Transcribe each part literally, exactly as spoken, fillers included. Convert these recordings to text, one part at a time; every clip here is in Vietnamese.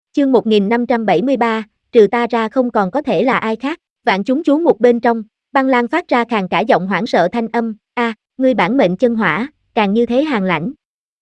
Chương một nghìn năm trăm bảy mươi ba, trừ ta ra không còn có thể là ai khác. Vạn chúng chú mục bên trong, Băng Lang phát ra khàn cả giọng hoảng sợ thanh âm, a, ngươi bản mệnh chân hỏa, càng như thế hàn lãnh.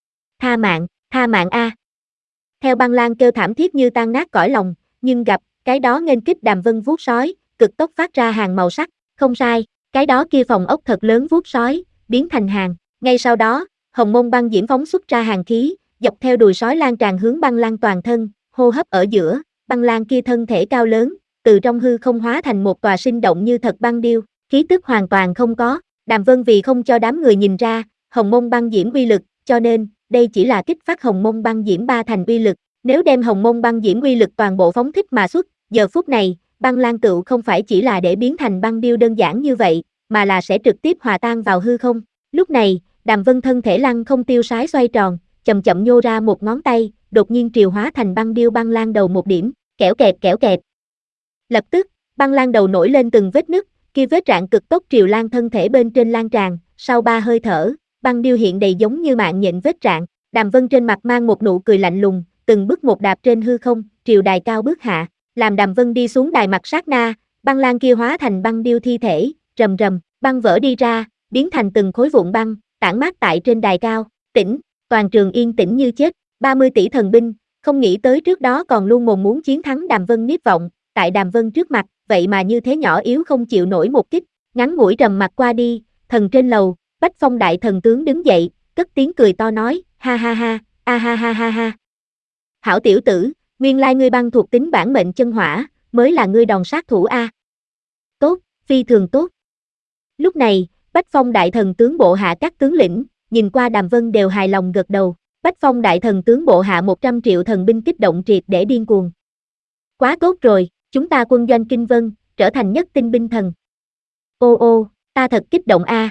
Tha mạng, tha mạng a. Theo Băng Lang kêu thảm thiết như tan nát cõi lòng, nhưng gặp, cái đó nghênh kích Đàm Vân vuốt sói, cực tốc phát ra hàng màu sắc, không sai, cái đó kia phòng ốc thật lớn vuốt sói, biến thành hàng. Ngay sau đó, hồng môn băng diễm phóng xuất ra hàng khí, dọc theo đùi sói lan tràn hướng Băng Lang toàn thân, hô hấp ở giữa, Băng Lang kia thân thể cao lớn, từ trong hư không hóa thành một tòa sinh động như thật băng điêu, khí tức hoàn toàn không có. Đàm Vân vì không cho đám người nhìn ra, hồng môn băng diễm uy lực, cho nên, đây chỉ là kích phát hồng môn băng diễm ba thành uy lực. Nếu đem hồng môn băng diễm uy lực toàn bộ phóng thích mà xuất, giờ phút này, Băng Lang tựu không phải chỉ là để biến thành băng điêu đơn giản như vậy, mà là sẽ trực tiếp hòa tan vào hư không. Lúc này, Đàm Vân thân thể lăng không tiêu sái xoay tròn, chậm chậm nhô ra một ngón tay, đột nhiên triều hóa thành băng điêu Băng Lang đầu một điểm, kẽo kẹt kẽo kẹt. Lập tức, Băng Lang đầu nổi lên từng vết nứt, kia vết rạn cực tốc triều lan thân thể bên trên lan tràn, sau ba hơi thở, băng điêu hiện đầy giống như mạng nhện vết rạn. Đàm Vân trên mặt mang một nụ cười lạnh lùng, từng bước một đạp trên hư không, triều đài cao bước hạ, làm Đàm Vân đi xuống đài mặt sát na, Băng Lang kia hóa thành băng điêu thi thể, rầm rầm, băng vỡ đi ra, biến thành từng khối vụn băng, tản mát tại trên đài cao. Tĩnh, toàn trường yên tĩnh như chết. ba mươi tỷ thần binh, không nghĩ tới trước đó còn luôn mồm muốn chiến thắng Đàm Vân Niếp Vọng, tại Đàm Vân trước mặt, vậy mà như thế nhỏ yếu không chịu nổi một kích. Ngắn ngủi trầm mặt qua đi, thần trên lầu, Bách Phong đại thần tướng đứng dậy, cất tiếng cười to nói, ha ha ha, a ha ha ha ha. Hảo tiểu tử, nguyên lai ngươi băng thuộc tính bản mệnh chân hỏa, mới là ngươi đòn sát thủ a. Tốt, phi thường tốt. Lúc này, Bách Phong đại thần tướng bộ hạ các tướng lĩnh, nhìn qua Đàm Vân đều hài lòng gật đầu. Bách Phong đại thần tướng bộ hạ một trăm triệu thần binh kích động triệt để điên cuồng. Quá tốt rồi, chúng ta quân doanh Kinh Vân, trở thành nhất tinh binh thần. Ô ô, ta thật kích động a.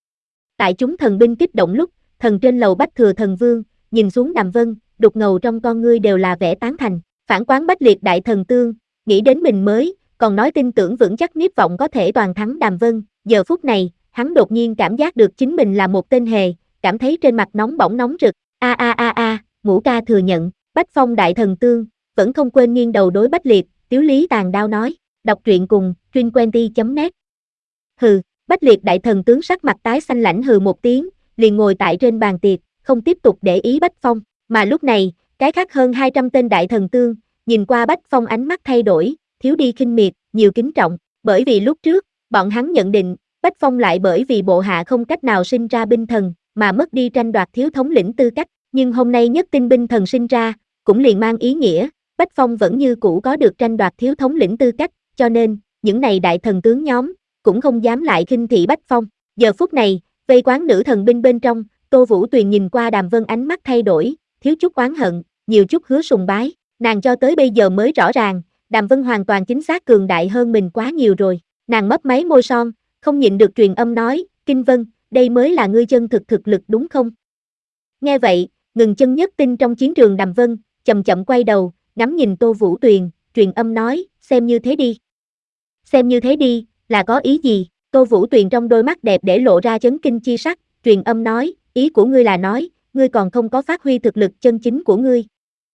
Tại chúng thần binh kích động lúc, thần trên lầu Bách Thừa Thần Vương, nhìn xuống Đàm Vân, đục ngầu trong con ngươi đều là vẻ tán thành. Phản quán Bách Liệt đại thần tương, nghĩ đến mình mới, còn nói tin tưởng vững chắc Niếp Vọng có thể toàn thắng Đàm Vân. Giờ phút này, hắn đột nhiên cảm giác được chính mình là một tên hề, cảm thấy trên mặt nóng bỏng nóng rực. A a a a, Ngũ ca thừa nhận, Bách Phong đại thần tương, vẫn không quên nghiêng đầu đối Bách Liệt, Tiếu Lý tàn đao nói, đọc truyện cùng, truyện chấm net. Hừ, Bách Liệt đại thần tướng sắc mặt tái xanh lãnh hừ một tiếng, liền ngồi tại trên bàn tiệc, không tiếp tục để ý Bách Phong, mà lúc này, cái khác hơn hai trăm tên đại thần tương, nhìn qua Bách Phong ánh mắt thay đổi, thiếu đi khinh miệt, nhiều kính trọng, bởi vì lúc trước, bọn hắn nhận định, Bách Phong lại bởi vì bộ hạ không cách nào sinh ra binh thần, mà mất đi tranh đoạt thiếu thống lĩnh tư cách, nhưng hôm nay nhất tinh binh thần sinh ra, cũng liền mang ý nghĩa, Bách Phong vẫn như cũ có được tranh đoạt thiếu thống lĩnh tư cách, cho nên, những này đại thần tướng nhóm, cũng không dám lại khinh thị Bách Phong. Giờ phút này, vây quán nữ thần binh bên trong, Tô Vũ Tuyền nhìn qua Đàm Vân ánh mắt thay đổi, thiếu chút oán hận, nhiều chút hứa sùng bái, nàng cho tới bây giờ mới rõ ràng, Đàm Vân hoàn toàn chính xác cường đại hơn mình quá nhiều rồi, nàng mấp máy môi son, không nhịn được truyền âm nói, Kinh Vân, đây mới là ngươi chân thực thực lực đúng không? Nghe vậy, ngừng chân nhất tinh trong chiến trường Đàm Vân, chậm chậm quay đầu, ngắm nhìn Tô Vũ Tuyền, truyền âm nói, xem như thế đi. Xem như thế đi, là có ý gì? Tô Vũ Tuyền trong đôi mắt đẹp để lộ ra chấn kinh chi sắc, truyền âm nói, ý của ngươi là nói, ngươi còn không có phát huy thực lực chân chính của ngươi.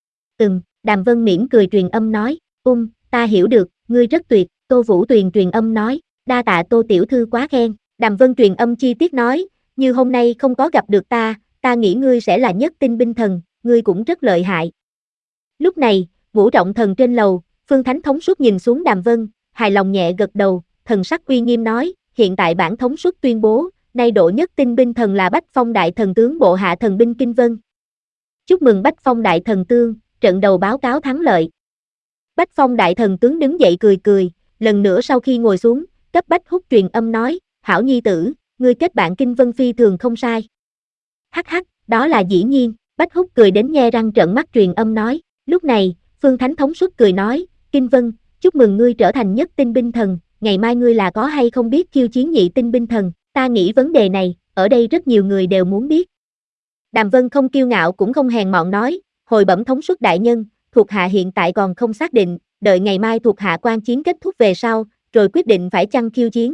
Ừm, Đàm Vân mỉm cười truyền âm nói, um, ta hiểu được, ngươi rất tuyệt. Tô Vũ Tuyền truyền âm nói, đa tạ Tô tiểu thư quá khen. Đàm Vân truyền âm chi tiết nói, như hôm nay không có gặp được ta, ta nghĩ ngươi sẽ là nhất tinh binh thần, ngươi cũng rất lợi hại. Lúc này, Ngũ Trọng Thần trên lầu, Phương Thánh thống suất nhìn xuống Đàm Vân, hài lòng nhẹ gật đầu, thần sắc uy nghiêm nói, hiện tại bản thống suất tuyên bố, nay độ nhất tinh binh thần là Bách Phong đại thần tướng bộ hạ thần binh Kinh Vân. Chúc mừng Bách Phong đại thần tướng, trận đầu báo cáo thắng lợi. Bách Phong đại thần tướng đứng dậy cười cười, lần nữa sau khi ngồi xuống, cấp Bách Húc truyền âm nói, hảo nhi tử, ngươi kết bạn Kinh Vân phi thường không sai. Hắc hắc, đó là dĩ nhiên, Bách Húc cười đến nhe răng trợn mắt truyền âm nói, lúc này, Phương Thánh thống suất cười nói, Kinh Vân, chúc mừng ngươi trở thành nhất tinh binh thần, ngày mai ngươi là có hay không biết khiêu chiến nhị tinh binh thần, ta nghĩ vấn đề này, ở đây rất nhiều người đều muốn biết. Đàm Vân không kiêu ngạo cũng không hèn mọn nói, hồi bẩm thống suất đại nhân, thuộc hạ hiện tại còn không xác định, đợi ngày mai thuộc hạ quan chiến kết thúc về sau, rồi quyết định phải chăng khiêu chiến.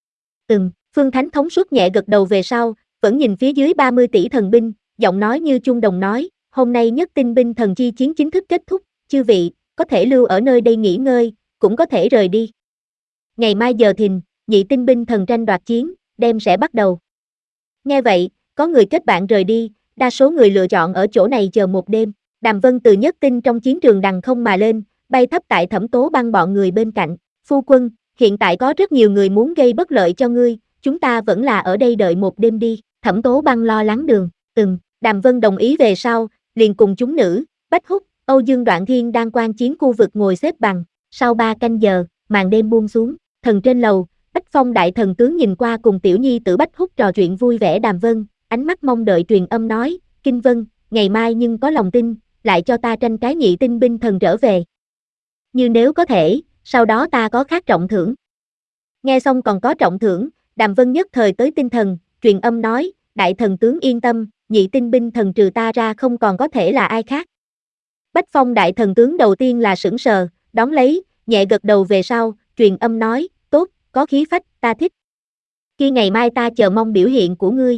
Ừm, Phương Thánh thống suất nhẹ gật đầu về sau, vẫn nhìn phía dưới ba mươi tỷ thần binh, giọng nói như chuông đồng nói, hôm nay nhất tinh binh thần chi chiến chính thức kết thúc, chư vị, có thể lưu ở nơi đây nghỉ ngơi, cũng có thể rời đi. Ngày mai giờ thìn, nhị tinh binh thần tranh đoạt chiến, đêm sẽ bắt đầu. Nghe vậy, có người kết bạn rời đi, đa số người lựa chọn ở chỗ này chờ một đêm. Đàm Vân từ nhất tinh trong chiến trường đằng không mà lên, bay thấp tại Thẩm Tố Băng bọn người bên cạnh. Phu quân, hiện tại có rất nhiều người muốn gây bất lợi cho ngươi, chúng ta vẫn là ở đây đợi một đêm đi. Thẩm Tố Băng lo lắng đường, ừm, Đàm Vân đồng ý về sau, liền cùng chúng nữ, Bách Húc, Âu Dương Đoạn Thiên đang quan chiến khu vực ngồi xếp bằng. Sau ba canh giờ, màn đêm buông xuống, thần trên lầu, Bách Phong đại thần tướng nhìn qua cùng tiểu nhi tử Bách Húc trò chuyện vui vẻ. Đàm Vân, ánh mắt mong đợi truyền âm nói, Kinh Vân, ngày mai nhưng có lòng tin, lại cho ta tranh cái nhị tinh binh thần trở về. Như nếu có thể, sau đó ta có khác trọng thưởng. Nghe xong còn có trọng thưởng, Đàm Vân nhất thời tới tinh thần, truyền âm nói, đại thần tướng yên tâm, nhị tinh binh thần trừ ta ra không còn có thể là ai khác. Bách Phong đại thần tướng đầu tiên là sững sờ, đón lấy, nhẹ gật đầu về sau, truyền âm nói, tốt, có khí phách, ta thích. Khi ngày mai ta chờ mong biểu hiện của ngươi.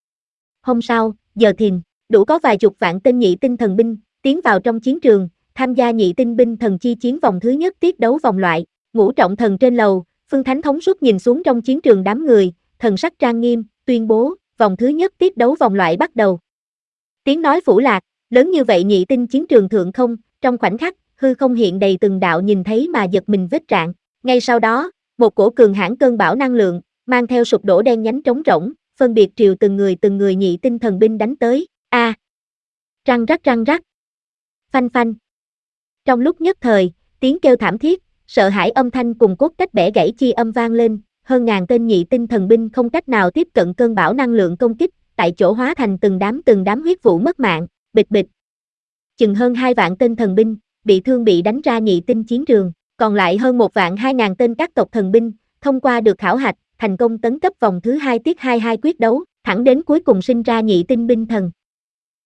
Hôm sau, giờ thìn, đủ có vài chục vạn tên nhị tinh thần binh, tiến vào trong chiến trường, tham gia nhị tinh binh thần chi chiến vòng thứ nhất tiết đấu vòng loại. Ngũ trọng thần trên lầu, Phương Thánh thống suốt nhìn xuống trong chiến trường đám người, thần sắc trang nghiêm, tuyên bố, vòng thứ nhất tiết đấu vòng loại bắt đầu. Tiếng nói phủ lạc, lớn như vậy nhị tinh chiến trường thượng không, trong khoảnh khắc, hư không hiện đầy từng đạo nhìn thấy mà giật mình vết rạn. Ngay sau đó, một cổ cường hãn cơn bão năng lượng, mang theo sụp đổ đen nhánh trống rỗng, phân biệt triều từng người từng người nhị tinh thần binh đánh tới. A, à, răng rắc răng rắc, phanh phanh. Trong lúc nhất thời, tiếng kêu thảm thiết, sợ hãi âm thanh cùng cốt cách bẻ gãy chi âm vang lên, hơn ngàn tên nhị tinh thần binh không cách nào tiếp cận cơn bão năng lượng công kích, tại chỗ hóa thành từng đám từng đám huyết vụ mất mạng, bịch bịch. Chừng hơn hai vạn tên thần binh, bị thương bị đánh ra nhị tinh chiến trường, còn lại hơn một vạn hai ngàn tên các tộc thần binh, thông qua được khảo hạch, thành công tấn cấp vòng thứ hai tiết hai hai quyết đấu, thẳng đến cuối cùng sinh ra nhị tinh binh thần.